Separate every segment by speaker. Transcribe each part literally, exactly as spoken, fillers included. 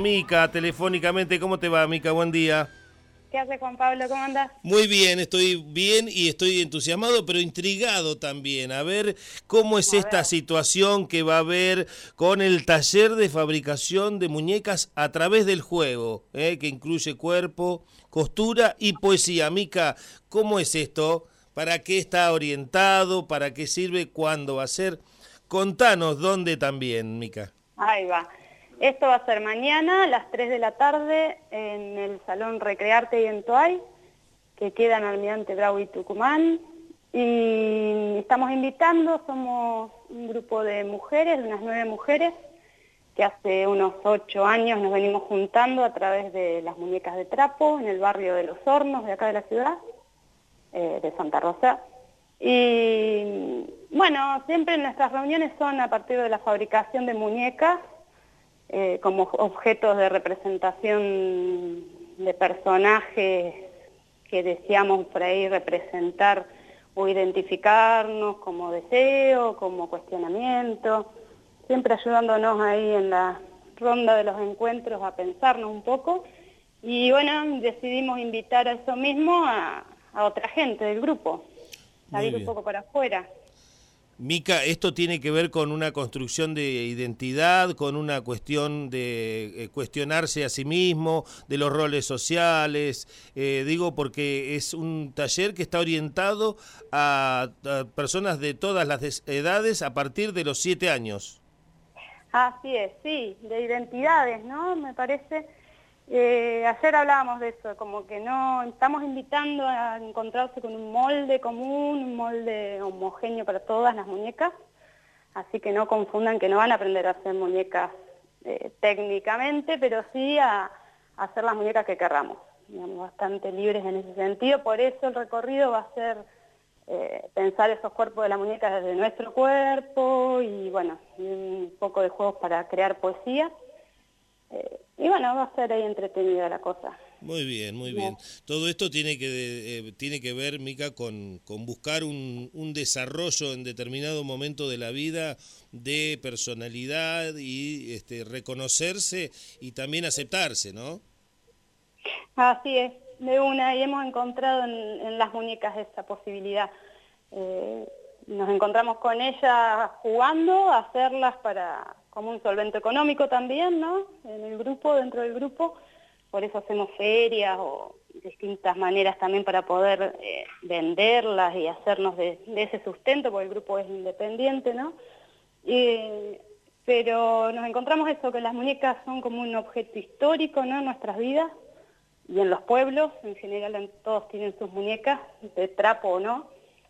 Speaker 1: Mica telefónicamente. ¿Cómo te va, Mica? Buen día.
Speaker 2: ¿Qué hace, Juan Pablo? ¿Cómo andás?
Speaker 1: Muy bien, estoy bien y estoy entusiasmado, pero intrigado también. A ver cómo es
Speaker 2: A
Speaker 1: esta
Speaker 2: ver.
Speaker 1: situación que va a haber con el taller de fabricación de muñecas a través del juego, ¿eh? Que incluye cuerpo, costura y poesía. Mica, ¿cómo es esto? ¿Para qué está orientado? ¿Para qué sirve? ¿Cuándo va a ser? Contanos dónde también, Mica.
Speaker 2: Ahí va. Esto va a ser mañana a las tres de la tarde en el Salón Recrearte y en Toay, que queda en Almirante Bravo y Tucumán. Y estamos invitando, somos un grupo de mujeres, de unas nueve mujeres, que hace unos ocho años nos venimos juntando a través de las muñecas de trapo en el barrio de Los Hornos, de acá de la ciudad, eh, de Santa Rosa. Y bueno, siempre nuestras reuniones son a partir de la fabricación de muñecas, eh, como objetos de representación de personajes que deseamos por ahí representar o identificarnos como deseo, como cuestionamiento, siempre ayudándonos ahí en la ronda de los encuentros a pensarnos un poco. Y bueno, decidimos invitar a eso mismo a, a otra gente del grupo, salir un poco para afuera.
Speaker 1: Mica, esto tiene que ver con una construcción de identidad, con una cuestión de eh, cuestionarse a sí mismo, de los roles sociales, eh, digo porque es un taller que está orientado a, a personas de todas las edades a partir de los siete años.
Speaker 2: Así es, sí, de identidades, ¿no? Me parece, eh, ayer hablábamos de eso, como que no, estamos invitando a encontrarse con un molde común, un molde homogéneo para todas las muñecas, así que no confundan que no van a aprender a hacer muñecas eh, técnicamente, pero sí a, a hacer las muñecas que querramos, digamos, bastante libres en ese sentido. Por eso el recorrido va a ser eh, pensar esos cuerpos de la muñeca desde nuestro cuerpo y bueno, y un poco de juegos para crear poesía. Eh, y bueno, va a ser ahí entretenida la cosa.
Speaker 1: Muy bien, muy bien. Todo esto tiene que eh, tiene que ver, Mica, con, con buscar un, un desarrollo en determinado momento de la vida de personalidad y este, reconocerse y también aceptarse, ¿no?
Speaker 2: Así es, de una, y hemos encontrado en, en las muñecas esa posibilidad. Eh, nos encontramos con ellas jugando, a hacerlas para como un solvente económico también, ¿no? En el grupo, dentro del grupo, por eso hacemos ferias o distintas maneras también para poder eh, venderlas y hacernos de, de ese sustento, porque el grupo es independiente, ¿no? Y, pero nos encontramos eso, que las muñecas son como un objeto histórico, ¿no? En nuestras vidas y en los pueblos, en general todos tienen sus muñecas, de trapo o no.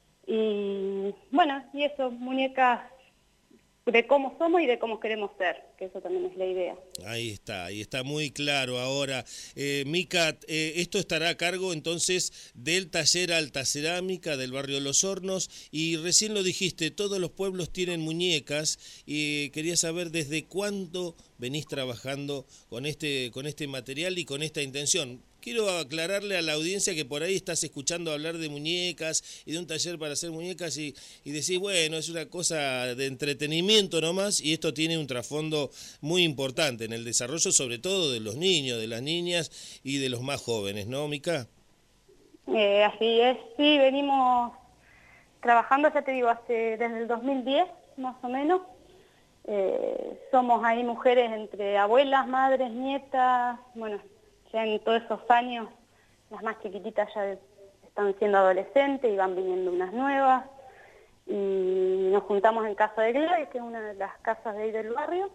Speaker 2: Y bueno, y eso, muñecas de cómo somos y de cómo queremos ser, que eso también es la idea.
Speaker 1: Ahí está, ahí está muy claro ahora. Eh, Mica, eh, esto estará a cargo entonces del taller Alta Cerámica del barrio Los Hornos y recién lo dijiste, todos los pueblos tienen muñecas y quería saber desde cuándo venís trabajando con este, con este material y con esta intención. Quiero aclararle a la audiencia que por ahí estás escuchando hablar de muñecas y de un taller para hacer muñecas y, y decís, bueno, es una cosa de entretenimiento nomás y esto tiene un trasfondo muy importante en el desarrollo, sobre todo de los niños, de las niñas y de los más jóvenes, ¿no, Mica?
Speaker 2: Eh, así es, sí, venimos trabajando, ya te digo, hace, desde el dos mil diez más o menos. Eh, somos ahí mujeres entre abuelas, madres, nietas, bueno, ya en todos esos años las más chiquititas ya están siendo adolescentes y van viniendo unas nuevas. Y nos juntamos en Casa de Gladys, que es una de las casas de ahí del barrio,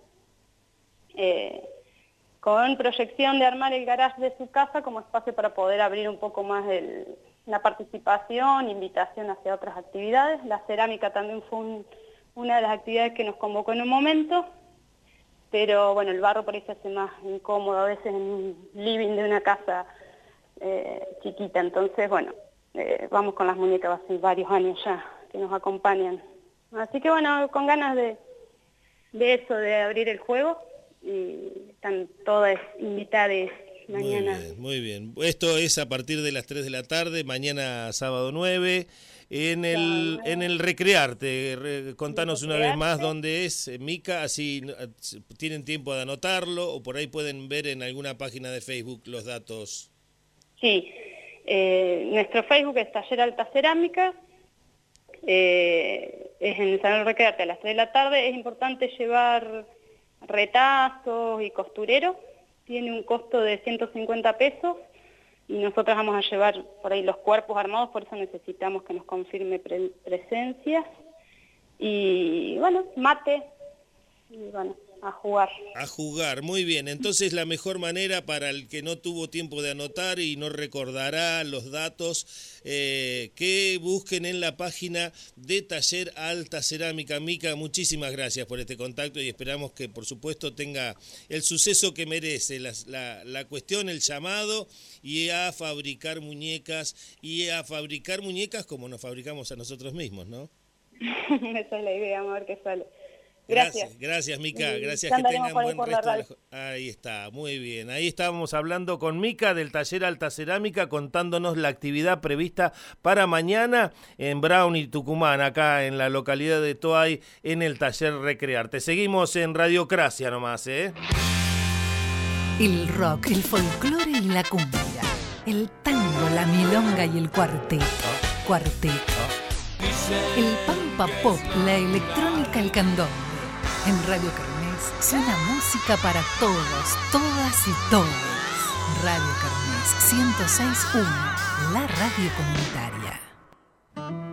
Speaker 2: eh, con proyección de armar el garage de su casa como espacio para poder abrir un poco más el, la participación, invitación hacia otras actividades. La cerámica también fue un, una de las actividades que nos convocó en un momento, pero bueno, el barro por ahí se hace más incómodo a veces en un living de una casa eh, chiquita, entonces bueno, eh, vamos con las muñecas hace varios años ya que nos acompañan. Así que bueno, con ganas de, de eso, de abrir el juego, y están todas invitadas mañana.
Speaker 1: Muy bien, muy bien. Esto es a partir de las tres de la tarde, mañana sábado nueve. en el,
Speaker 2: Claro.
Speaker 1: en el Recrearte. Re- contanos una vez más
Speaker 2: Recrearte.
Speaker 1: dónde es, eh, Mica, así eh, tienen tiempo de anotarlo o por ahí pueden ver en alguna página de Facebook los datos.
Speaker 2: Sí, eh, nuestro Facebook es Taller Alta Cerámica, eh, es en el Salón Recrearte a las tres de la tarde. Es importante llevar retazos y costurero, tiene un costo de ciento cincuenta pesos y nosotros vamos a llevar por ahí los cuerpos armados, por eso necesitamos que nos confirme pre- presencia. Y bueno, mate, y bueno, a jugar.
Speaker 1: A jugar, muy bien. Entonces la mejor manera para el que no tuvo tiempo de anotar y no recordará los datos, eh, que busquen en la página de Taller Alta Cerámica. Mica, muchísimas gracias por este contacto y esperamos que por supuesto tenga el suceso que merece, la, la, la cuestión, el llamado, y a fabricar muñecas, y a fabricar muñecas como nos fabricamos a nosotros mismos, ¿no?
Speaker 2: Esa es la idea, vamos a ver qué sale. Gracias.
Speaker 1: Gracias, gracias Mica,
Speaker 2: Y
Speaker 1: gracias,
Speaker 2: ya
Speaker 1: que
Speaker 2: andaremos
Speaker 1: tengan
Speaker 2: por ahí
Speaker 1: buen
Speaker 2: por la
Speaker 1: resto de la
Speaker 2: radio.
Speaker 1: jo- Ahí está, muy bien. Ahí estábamos hablando con Mica del Taller Alta Cerámica, contándonos la actividad prevista para mañana en Brown y Tucumán, acá en la localidad de Toay, en el Taller Recrearte. Seguimos en Radiocracia nomás, ¿eh?
Speaker 3: El rock, el folclore y la cumbia, el tango, la milonga y el cuarteto. Cuarteto. El pampa pop, la electrónica, el candombe. En Radio Kermés suena música para todos, todas y todos. Radio Kermés ciento seis punto uno, la radio comunitaria.